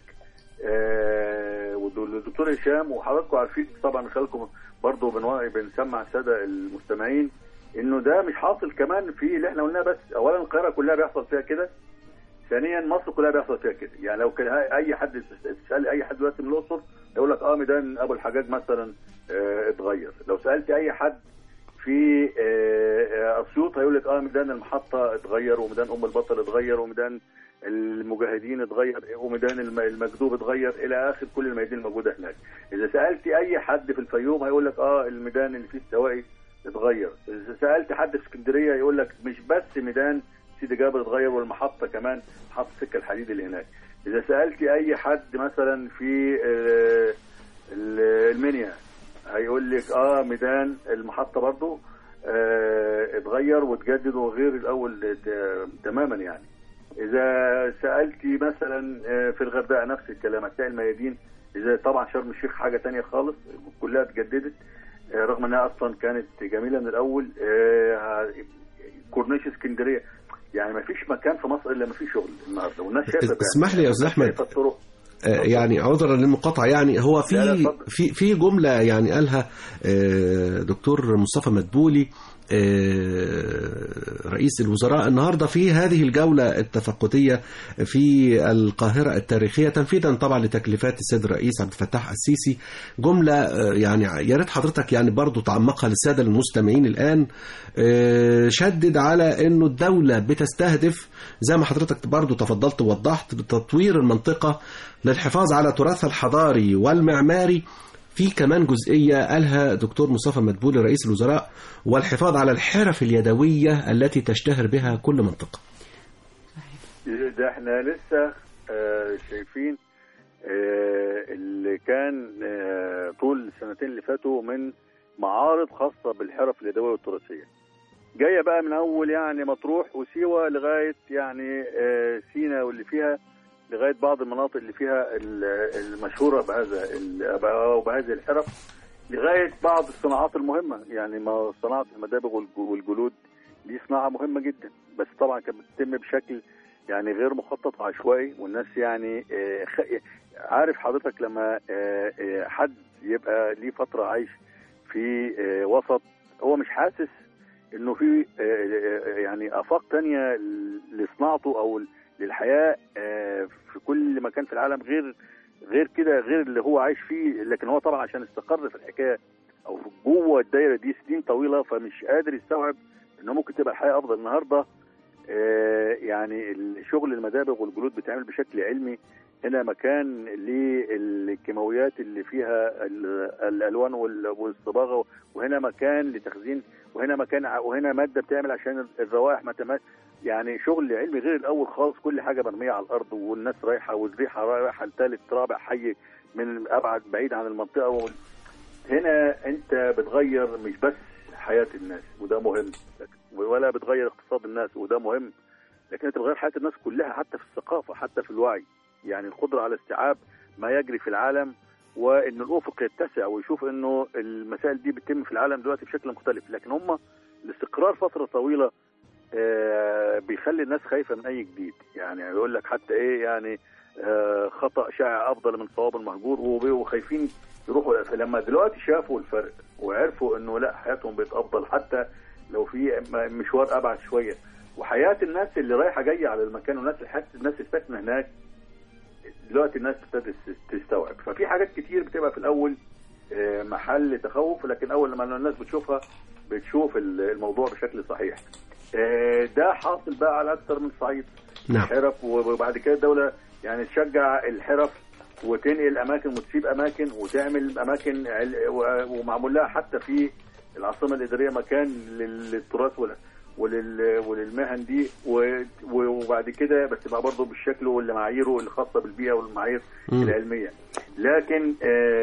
والدكتور هشام وحضراتكم عارفين طبعا خلالكم برضه بنسمع الساده المستمعين انه ده مش حاصل كمان في اللي احنا قلناه بس. اولا القاهره كلها بيحصل فيها كده، ثانيا مصر كلها بيحصل فيها كده. يعني لو كان اي حد تسال اي حد دلوقتي من الاقصر يقول لك ميدان ابو الحجاج مثلا اتغير. لو سالت اي حد في اسيوط هيقول لك ميدان المحطه اتغير، وميدان ام البطل اتغير، وميدان المجاهدين اتغير، وميدان المكذوب اتغير، الى اخر كل الميادين الموجوده هناك. اذا سالت اي حد في الفيوم هيقول لك الميدان اللي فيه السواقي اتغير. اذا سالت حد في اسكندريه يقول لك مش بس ميدان سيدي جابر اتغير والمحطه كمان، محطه سكه الحديد اللي هناك. اذا سالت اي حد مثلا في المنيا هيقول لك ميدان المحطه برضه اتغير وتجدد وغير الاول تماما يعني. اذا سالتي مثلا في الغردقه نفس الكلام، هتلاقي الميادين. اذا طبعا شرم الشيخ حاجه تانية خالص، كلها اتجددت رغم انها اصلا كانت جميله من الاول. كورنيش اسكندريه، يعني ما فيش مكان في مصر الا ما فيه شغل النهارده، والناس شايفه. اسمح لي يا استاذ احمد، يعني عذرا للمقاطعه، يعني هو في جمله يعني قالها دكتور مصطفى مدبولي رئيس الوزراء النهارده في هذه الجوله التفقديه في القاهره التاريخيه، تنفيذا طبعا لتكليفات السيد الرئيس عبد الفتاح السيسي. جمله يعني يا ريت حضرتك يعني برضو تعمقها للساده المستمعين الان. شدد على انه الدوله بتستهدف زي ما حضرتك برضو تفضلت ووضحت بتطوير المنطقه للحفاظ على تراثها الحضاري والمعماري. في كمان جزئية قالها دكتور مصطفى مدبولي رئيس الوزراء، والحفاظ على الحرف اليدوية التي تشتهر بها كل منطقة. ده احنا لسه شايفين اللي كان طول السنتين اللي فاتوا من معارض خاصة بالحرف اليدوية والتراثية، جاية بقى من أول يعني مطروح وسيوة لغاية يعني سينا واللي فيها، لغايه بعض المناطق اللي فيها المشهوره بهذه الحرف، لغايه بعض الصناعات المهمه. يعني ما صناعه المدابغ والجلود دي صناعه مهمه جدا، بس طبعا كانت بتتم بشكل يعني غير مخطط وعشوائي، والناس يعني عارف حضرتك لما حد يبقى ليه فتره عايش في وسط هو مش حاسس انه في يعني افاق تانية لصناعته او للحياة في كل مكان في العالم غير كده، غير اللي هو عايش فيه. لكن هو طبعا عشان استقر في الحكاية أو جوه الدايرة دي سنين طويلة، فمش قادر يستوعب إنه ممكن تبقى الحياة أفضل. النهاردة يعني شغل المدابغ والجلود بتعمل بشكل علمي. هنا مكان للكيماويات اللي فيها الألوان والصباغة، وهنا مكان لتخزين، وهنا مادة بتعمل عشان الروائح ما تمس. يعني شغل علمي غير الاول خالص. كل حاجه مرميه على الارض، والناس رايحه والريحه رايحه لثالث رابع حي من بعيد عن المنطقه. هنا انت بتغير مش بس حياه الناس وده مهم، ولا بتغير اقتصاد الناس وده مهم، لكن انت بتغير حياه الناس كلها، حتى في الثقافه، حتى في الوعي. يعني القدره على استيعاب ما يجري في العالم، وان الافق يتسع ويشوف انه المسائل دي بتتم في العالم دلوقتي بشكل مختلف. لكن هم الاستقرار فتره طويله بيخلي الناس خايفة من أي جديد. يعني يقول لك حتى إيه يعني خطأ شائع أفضل من صواب مهجور، وخايفين يروحوا. فلما دلوقتي شافوا الفرق وعرفوا إنه لا، حياتهم بقت أفضل حتى لو في مشوار أبعد شوية، وحياة الناس اللي رايحة جاية على المكان، والناس الناس الساكنة هناك دلوقتي الناس ابتدت تستوعب. ففي حاجات كتير بتبقى في الأول محل تخوف، لكن أول لما الناس بتشوفها بتشوف الموضوع بشكل صحيح. ده حاصل بقى على اكثر من صعيد. نعم. الحرف، وبعد كده الدوله يعني تشجع الحرف وتنقل اماكن وتسيب اماكن وتعمل اماكن، ومعمول لها حتى في العاصمه الاداريه مكان للتراث وللمهن دي، وبعد كده بس بقى برضه بالشكل والمعاييره الخاصه بالبيئه والمعايير العلميه. لكن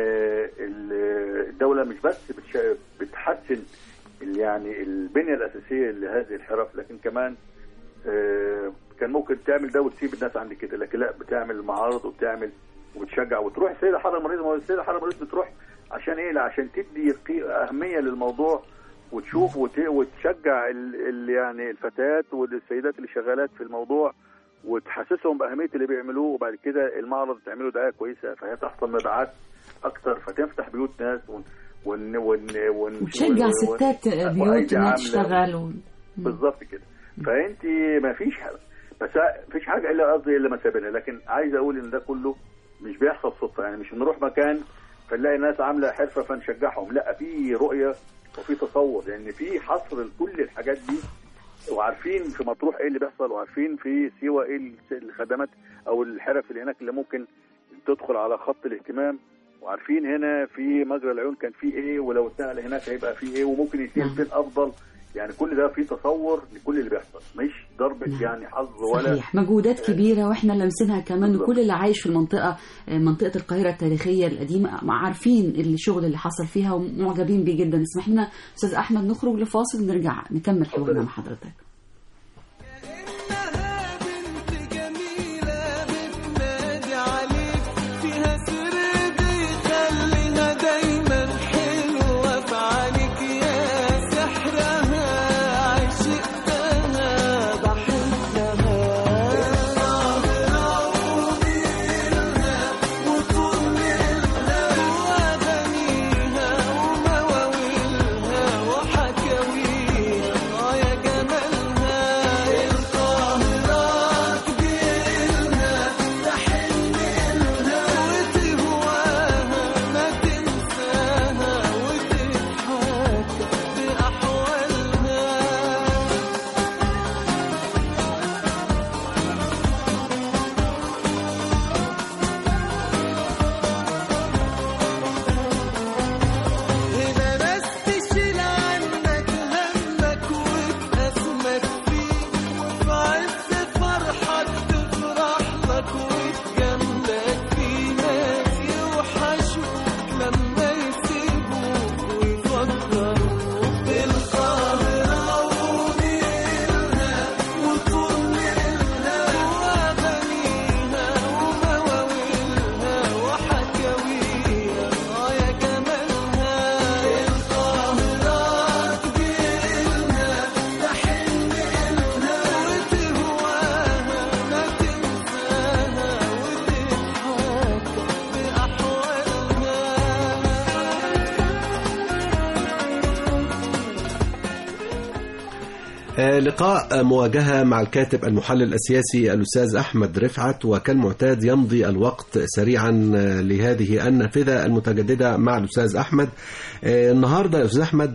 الدوله مش بس بتحسن يعني البنية الأساسية لهذه الحرف، لكن كمان كان ممكن تعمل ده وتسيب الناس عند كده، لكن لا، بتعمل معارض وبتعمل وبتشجع وتروح. السيدة حضرة المريض، ما السيدة حضرة المريض بتروح عشان إيه؟ عشان تدي أهمية للموضوع وتشوف وتشجع يعني الفتيات والسيدات اللي شغالات في الموضوع، وتحسسهم بأهمية اللي بيعملوه. وبعد كده المعرض تعمله دعاية كويسة، فهي تحصل مبيعات أكتر، فتفتح بيوت ناس وتشجع ستات بيوت انها تشتغل بالظبط كده. فانت ما فيش حاجه الا قصدي الا مسابقه. لكن عايز اقول ان ده كله مش بيحصل صدفه. يعني مش بنروح مكان فنلاقي ناس عامله حرفه فنشجعهم، لا، في رؤيه وفي تصور، لان يعني في حصر لكل الحاجات دي، وعارفين في مطروح ايه اللي بيحصل، وعارفين في سيوه ايه الخدمات او الحرف اللي هناك اللي ممكن تدخل على خط الاهتمام، وعارفين هنا في مجرى العيون كان فيه ايه، ولو اتنقل هناك هيبقى فيه ايه، وممكن يتنقل فين افضل. يعني كل ده فيه تصور لكل اللي بيحصل، مش ضربة يعني حظ ولا صحيح. مجهودات كبيرة واحنا لمسناها كمان، وكل اللي عايش في منطقة القاهرة التاريخية القديمة عارفين الشغل اللي حصل فيها ومعجبين بيه جدا. اسمح لنا أستاذ أحمد نخرج لفاصل ونرجع نكمل حوارنا مع حضرتك. لقاء مواجهة مع الكاتب المحلل السياسي الأستاذ أحمد رفعت، وكالمعتاد يمضي الوقت سريعا لهذه النافذة المتجددة مع الأستاذ أحمد. النهاردة يا أستاذ أحمد،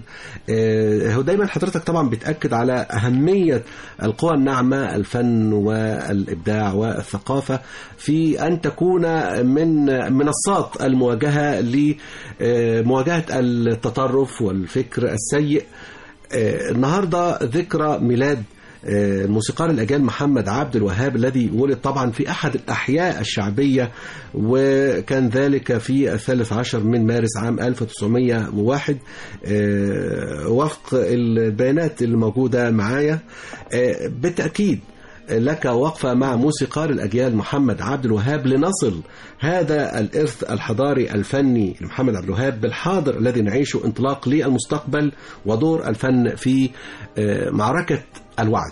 هو دايما حضرتك طبعا بتأكد على أهمية القوى الناعمة، الفن والإبداع والثقافة، في أن تكون من منصات المواجهة لمواجهة التطرف والفكر السيء. النهاردة ذكرى ميلاد موسيقار الأجيال محمد عبد الوهاب، الذي ولد طبعا في أحد الأحياء الشعبية، وكان ذلك في 13 من مارس عام 1901 وفق البيانات الموجودة معايا. بالتأكيد لك وقفة مع موسيقار الأجيال محمد عبد الوهاب لنصل هذا الإرث الحضاري الفني لمحمد عبد الوهاب بالحاضر الذي نعيشه، انطلاق للمستقبل ودور الفن في معركة الوعي.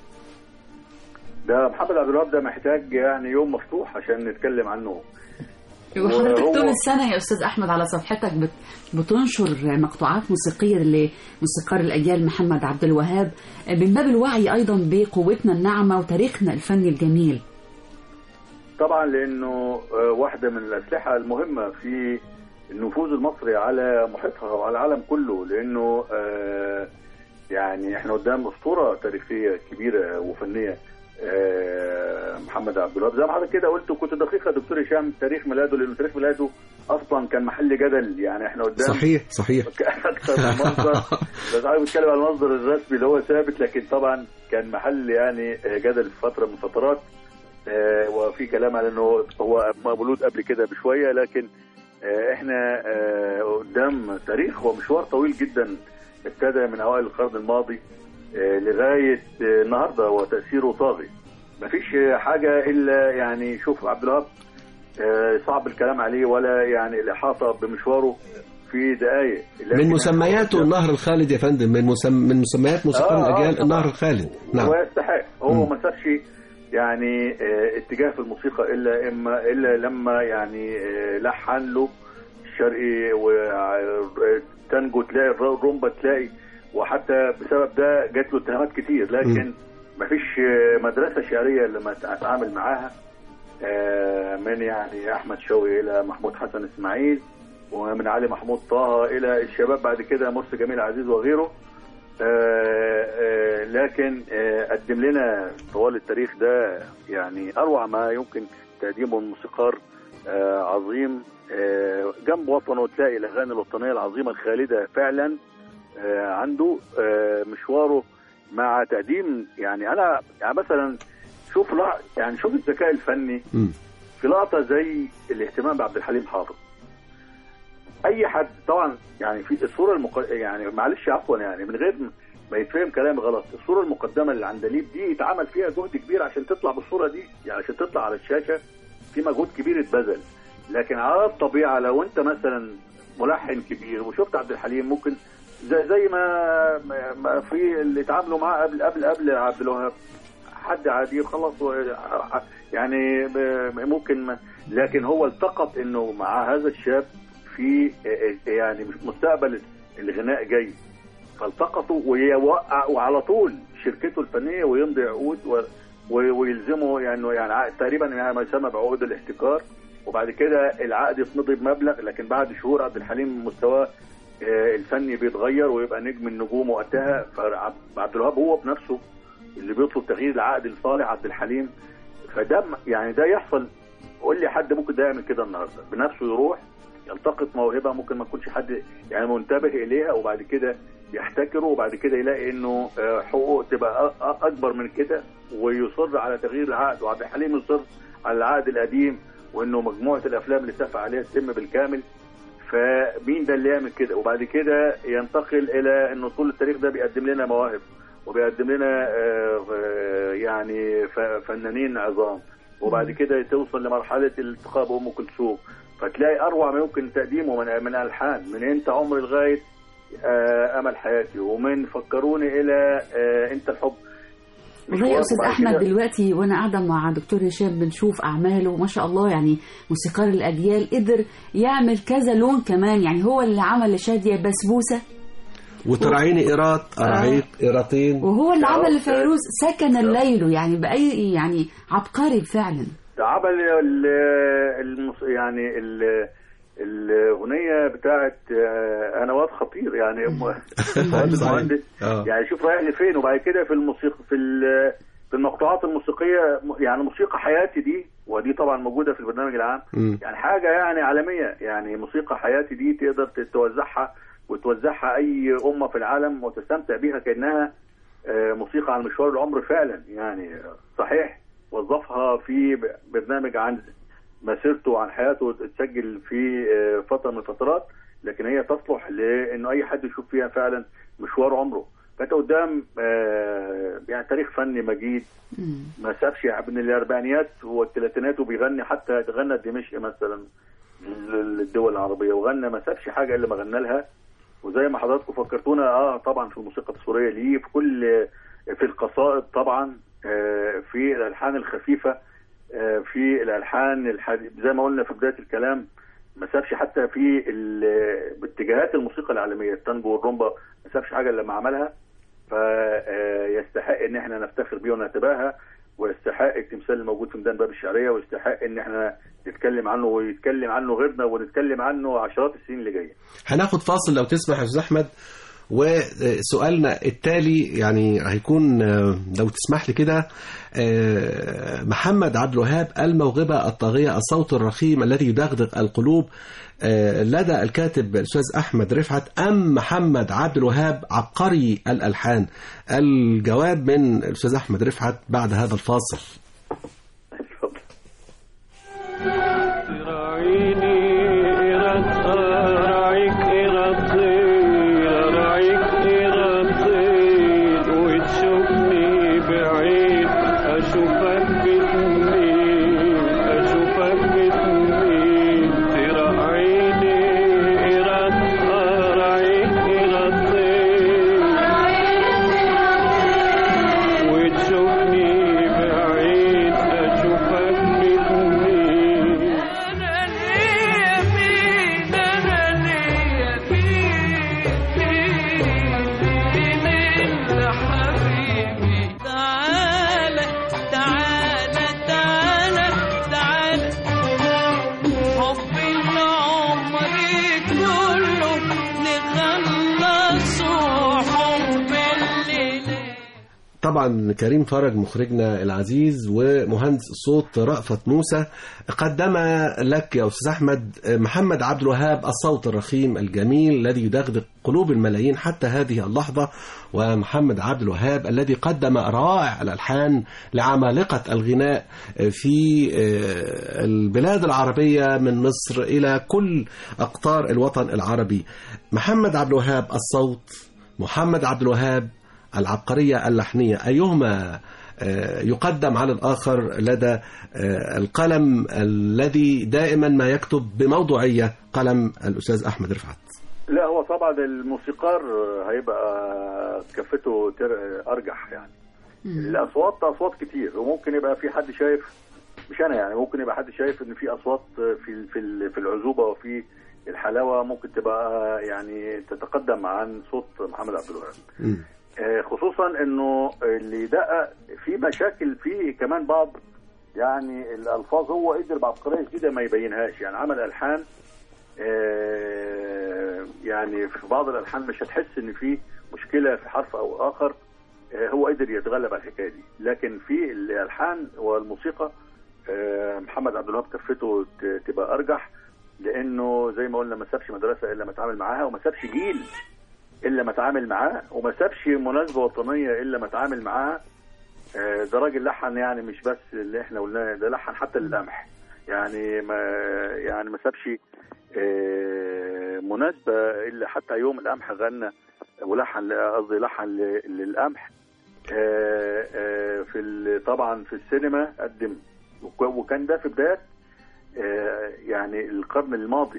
ده محمد عبد الوهاب ده محتاج يعني يوم مفتوح عشان نتكلم عنه. وحضرتك طول السنة يا أستاذ أحمد على صفحتك بتنشر مقطوعات موسيقية لموسيقار الأجيال محمد عبد الوهاب من باب الوعي أيضا بقوتنا الناعمة وتاريخنا الفني الجميل. طبعا لأنه واحدة من الأسلحة المهمة في النفوذ المصري على محيطها وعلى العالم كله، لأنه يعني احنا قدام أسطورة تاريخية كبيرة وفنية. محمد عبد الوهاب زي ما حضرتك كده قلت، وكنت دقيقة دكتور هشام تاريخ ميلاده، لأنه تاريخ ميلاده أصلا كان محل جدل. يعني احنا قدام صحيح أكثر من مصدر، بس عايز بتكلم على المصدر الرسمي اللي هو ثابت، لكن طبعا كان محل يعني جدل في فترة من الفترات، وفي كلام على انه هو مولود قبل كده بشوية، لكن احنا قدام تاريخ ومشوار طويل جدا ابتدى من اوائل القرن الماضي لغاية النهاردة، وتأثيره طاغي. مفيش حاجة إلا يعني شوف عبد الوهاب صعب الكلام عليه ولا يعني الإحاطة بمشواره في دقائق. من مسمياته النهر الخالد يا فندم، من مسميات موسيقار الأجيال النهر الخالد. نعم، هو يستحق. هو ما سابش يعني اتجاه في الموسيقى إلا لما يعني لحن له الشرقي وتانجو تلاقي، الرومبا تلاقي، وحتى بسبب ده جات له اتهامات كتير، لكن مفيش مدرسة شعرية لما اتعامل معاها من يعني أحمد شوقي إلى محمود حسن إسماعيل، ومن علي محمود طه إلى الشباب بعد كده مرسي جميل عزيز وغيره. لكن قدم لنا طوال التاريخ ده يعني أروع ما يمكن تقديمه الموسيقار عظيم. جنب وطنه تلاقي الأغاني الوطنية العظيمة الخالدة فعلا، عنده مشواره مع تقديم. يعني انا يعني مثلا شوف الذكاء الفني في لقطه زي الاهتمام بعبد الحليم حافظ. اي حد طبعا يعني في الصوره يعني معلش عفوا يعني من غير ما يتفهم كلامي غلط، الصوره المقدمه اللي عندليب دي اتعمل فيها جهد كبير عشان تطلع بالصوره دي، يعني عشان تطلع على الشاشه في مجهود كبير اتبذل. لكن على الطبيعه لو انت مثلا ملحن كبير وشفت عبد الحليم ممكن زي ما في اللي اتعاملوا معاه قبل عبد الوهاب، حد عادي خلاص يعني ممكن لكن هو التقط انه مع هذا الشاب في يعني مستقبل الغناء جاي، فالتقطوا ويوقع وعلى طول شركته الفنيه ويمضي عقود ويلزمه يعني تقريبا ما يسمى بعقود الاحتكار، وبعد كده العقد يتمضي بمبلغ، لكن بعد شهور عبد الحليم مستواه الفني بيتغير ويبقى نجم النجوم وقتها. فعبد الوهاب هو بنفسه اللي بيطلب تغيير العقد لصالح عبد الحليم. فده يعني ده يحصل، قول لي حد ممكن ده يعمل كده النهارده بنفسه، يروح يلتقط موهبه ممكن ما يكونش حد يعني منتبه اليها، وبعد كده يحتكره، وبعد كده يلاقي انه حقوقه تبقى اكبر من كده ويصر على تغيير العقد، وعبد الحليم يصر على العقد القديم، وانه مجموعه الافلام اللي اتفق عليها تتم بالكامل. فمين ده اللي يعمل كده؟ وبعد كده ينتقل الى انه طول التاريخ ده بيقدم لنا مواهب وبيقدم لنا يعني فنانين عظام، وبعد كده توصل لمرحله الالتقاء بأم كلثوم، فتلاقي اروع ما يمكن تقديمه من الحان، من انت عمري لغايه امل حياتي، ومن فكروني الى انت الحب. والله يا أستاذ أحمد دلوقتي وأنا قاعدة مع دكتور هشام بنشوف أعماله ما شاء الله، يعني موسيقار الأجيال قدر يعمل كذا لون كمان، يعني هو اللي عمل لشادية بسبوسة وترعيني إيرات أرعيت إيراتين، وهو اللي عمل لفيروز سكن الليل، يعني بأي يعني عبقري فعلا. عمل يعني الأغنية بتاعت أنا واد خطير، يعني مهندس يعني شوف رايح لفين. وبعد كده في الموسيقى في المقطوعات الموسيقية يعني موسيقى حياتي دي، ودي طبعا موجودة في البرنامج العام، يعني حاجة يعني عالمية. يعني موسيقى حياتي دي تقدر توزعها أي أمة في العالم وتستمتع بيها كأنها موسيقى عن مشوار العمر فعلا. يعني صحيح وظفها في برنامج عن مسيرته وعن حياته تسجل في فترة من الفترات، لكن هي تصلح لأنه أي حد يشوف فيها فعلا مشوار عمره. فأنت قدام يعني تاريخ فني مجيد ما سابش من الأربعينيات والثلاثينات، وبيغني حتى غنى دمشق مثلا للدول العربية، وغنى ما سابش حاجة إلا ما غنى لها. وزي ما حضراتكم فكرتونا طبعا في الموسيقى التصويرية ليه، في القصائد طبعا، في الألحان الخفيفة، في الألحان زي ما قلنا في بداية الكلام ما سابش حتى في باتجاهات الموسيقى العالمية، التانجو والرومبا ما سابش حاجة إلا ما عملها. فيستحق إن احنا نفتخر بيه ونتباهى، ويستحق التمثال الموجود في ميدان باب الشعرية، ويستحق إن احنا نتكلم عنه ويتكلم عنه غيرنا ونتكلم عنه عشرات السنين اللي جاية. هناخد فاصل لو تسمح يا أستاذ أحمد، وسؤالنا التالي يعني هيكون لو تسمح لي كده، محمد عبد الوهاب الموهبة الطاغية، الصوت الرخيم الذي يدغدغ القلوب، لدى الكاتب الأستاذ أحمد رفعت، أم محمد عبد الوهاب عبقري الألحان؟ الجواب من الأستاذ أحمد رفعت بعد هذا الفاصل. وتشوفني بعيد طبعا كريم فرج مخرجنا العزيز ومهندس الصوت رأفت موسى قدم لك يا أستاذ أحمد محمد عبد الوهاب الصوت الرخيم الجميل الذي يدغدغ قلوب الملايين حتى هذه اللحظة، ومحمد عبد الوهاب الذي قدم روائع الألحان لعمالقة الغناء في البلاد العربية من مصر إلى كل أقطار الوطن العربي. محمد عبد الوهاب الصوت، محمد عبد الوهاب العبقرية اللحنية، أيهما يقدم على الآخر لدى القلم الذي دائما ما يكتب بموضوعية، قلم الأستاذ أحمد رفعت؟ لا، هو طبعا الموسيقار هيبقى كفته أرجح يعني. الأصوات كتير، وممكن يبقى في حد شايف، مش أنا يعني، ممكن يبقى حد شايف إن في أصوات في العذوبة وفي الحلاوة ممكن تبقى يعني تتقدم عن صوت محمد عبد الوهاب. خصوصا انه اللي دقق في مشاكل فيه كمان بعض يعني الالفاظ هو قدر بعبقريه جديده ما يبينهاش، يعني عمل الحان يعني في بعض الالحان مش هتحس ان في مشكله في حرف او اخر، هو قدر يتغلب على الحكايه دي. لكن في الالحان والموسيقى محمد عبد الوهاب كفته تبقى ارجح، لانه زي ما قلنا ما سابش مدرسه الا ما اتعامل معاها، وما سابش جيل الا ما اتعامل معاه، وما سابش مناسبه وطنيه الا ما اتعامل معاها. ده راجل لحن يعني مش بس اللي احنا قلناه، ده لحن حتى للقمح، يعني ما سابش مناسبه الا حتى يوم القمح غنى ولحن، قصدي لحن للقمح. في طبعا في السينما قدم، وكان ده في بدايه يعني القرن الماضي،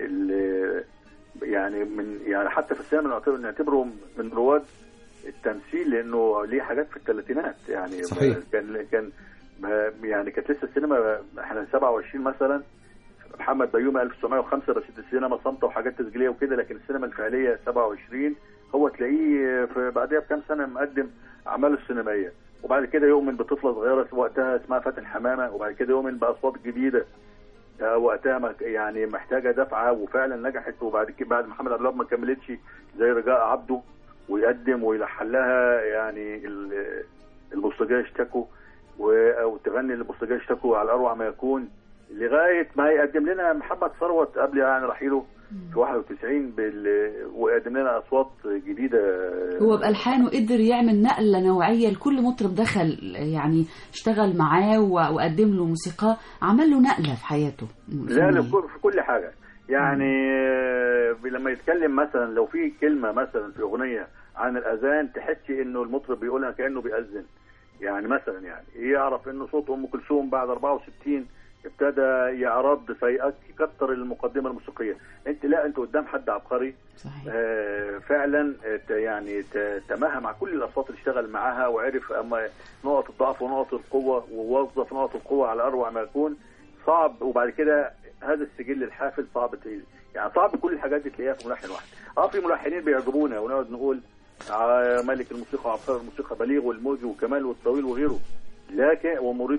يعني من حتى في السينما نعتبره من رواد التمثيل، لانه ليه حاجات في الثلاثينات يعني. صحيح. كان يعني كانت لسه السينما احنا 27 مثلا، محمد بيومي 1905 رصيد السينما صامته وحاجات تسجيليه وكده، لكن السينما الفعليه 27 هو تلاقيه بعدها بكام سنه مقدم اعماله السينمائيه. وبعد كده يؤمن بطفله صغيره وقتها اسمها فاتن حمامه، وبعد كده يؤمن باصوات جديده وقتها يعني محتاجه دفعه وفعلا نجحت. وبعد كده بعد محمد عبد الوهاب ما كملتش زي رجاء عبده، ويقدم ويلحن لها يعني البوسطجيه اشتكوا، او تغني البوسطجيه اشتكوا على اروع ما يكون، لغايه ما يقدم لنا محمد ثروت قبل يعني رحيله في 91 ويقدم لنا اصوات جديده. هو بألحانه قدر يعمل نقله نوعيه لكل مطرب دخل يعني اشتغل معاه وقدم له موسيقى، عمل له نقله في حياته. لا في كل حاجه يعني. لما يتكلم مثلا لو في كلمه مثلا في اغنيه عن الاذان تحسي انه المطرب بيقولها كانه بيأذن، يعني مثلا يعني يعرف انه صوت ام كلثوم بعد 64 ابتدى يعرض فيكتر المقدمه الموسيقيه. انت قدام حد عبقري. صحيح. فعلا يعني تماهى مع كل الاصوات اللي اشتغل معاها، وعرف اما نقط الضعف ونقط القوه، ووظف نقط القوه على اروع ما يكون. صعب. وبعد كده هذا السجل الحافل صعب يعني صعب كل الحاجات دي تلاقيها في ملحن واحد. في ملحنين بيعجبونا ونقعد نقول ملك الموسيقى وعبقري الموسيقى، بليغ والموجي وكمال والطويل وغيره، لكن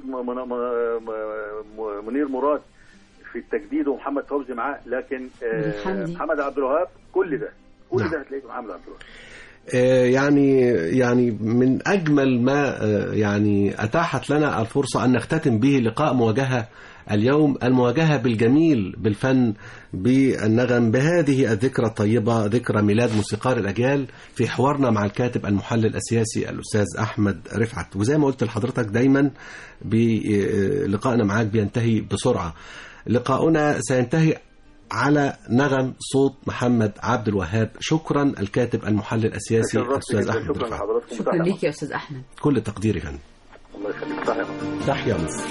منير مراد في التجديد ومحمد فوزي معاه، لكن محمد عبد الوهاب كل ده هتلاقيه محمد عبد الوهاب. يعني من أجمل ما يعني أتاحت لنا الفرصة أن نختتم به لقاء مواجهة اليوم، المواجهة بالجميل بالفن بالنغم، بهذه الذكرى الطيبة، ذكرى ميلاد موسيقار الأجيال، في حوارنا مع الكاتب المحلل السياسي الأستاذ أحمد رفعت. وزي ما قلت لحضرتك دايما بلقائنا معاك بينتهي بسرعة. لقاؤنا سينتهي على نغم صوت محمد عبد الوهاب. شكرا الكاتب المحلل السياسي الأستاذ أحمد رفعت. شكرا لك يا أستاذ أحمد. كل تقديري فن. الله يخليك. تحيا مصر.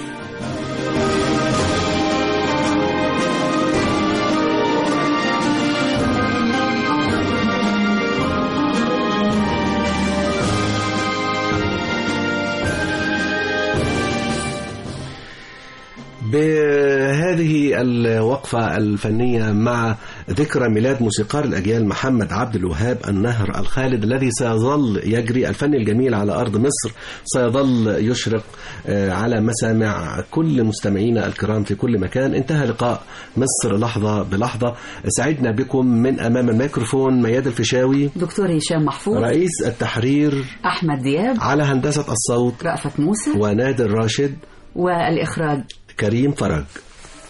بهذه هذه الوقفة الفنية مع ذكرى ميلاد موسيقار الأجيال محمد عبد الوهاب النهر الخالد الذي سيظل يجري. الفن الجميل على أرض مصر سيظل يشرق على مسامع كل مستمعينا الكرام في كل مكان. انتهى لقاء مصر لحظة بلحظة. سعدنا بكم. من أمام الميكروفون مياد الفيشاوي، دكتور هشام محفوظ، رئيس التحرير أحمد دياب، على هندسة الصوت رأفت موسى ونادر راشد، والإخراج كريم فرج.